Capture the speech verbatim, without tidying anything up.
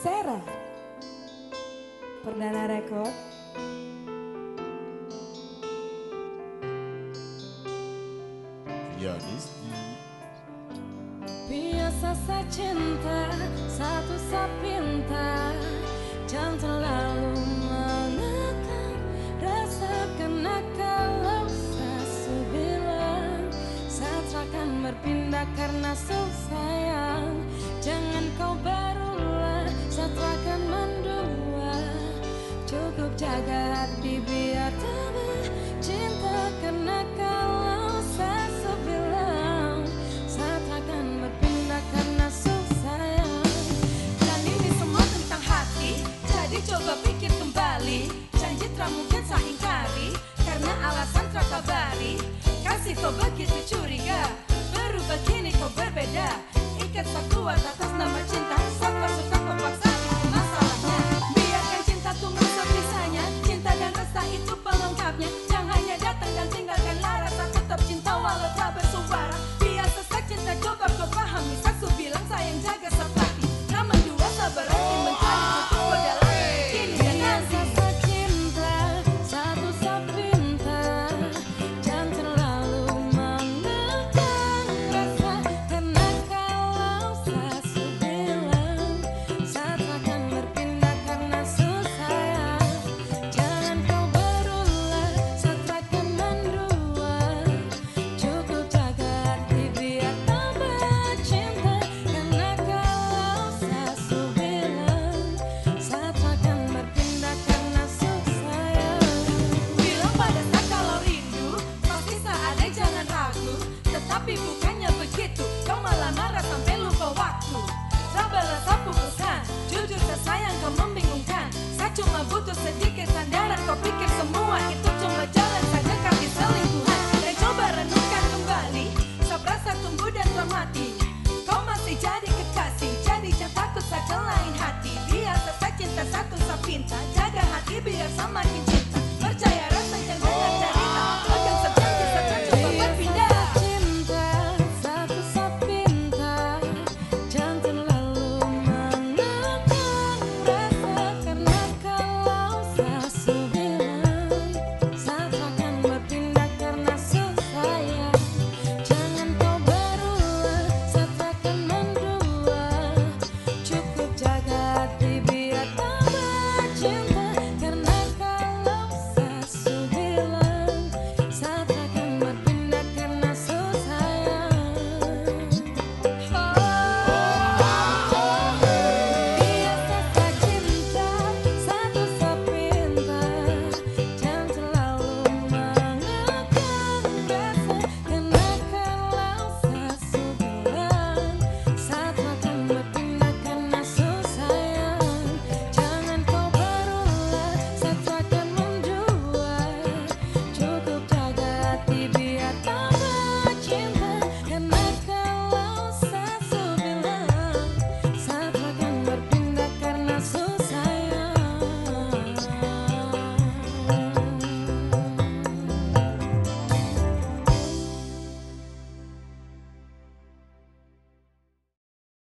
Sera Perdana Rekod. Ya Rizky. Biasa saya cinta, satu saya pinta, jangan terlalu menekan. Rasakan kalau saya bilang, saya akan berpindah karena sayang. Jangan kau berulang, saya akan mendua. Cukup jaga hati biar tak cinta, karena kalau saya bilang, saya akan berpindah karena sayang. Dan ini semua tentang hati, jadi coba pikir kembali. Janji tak mungkin saya ingkari, karena alasan tak kabari. Kasih kau begitu curiga, berubah kini kau berbeda. Ikat saya kuat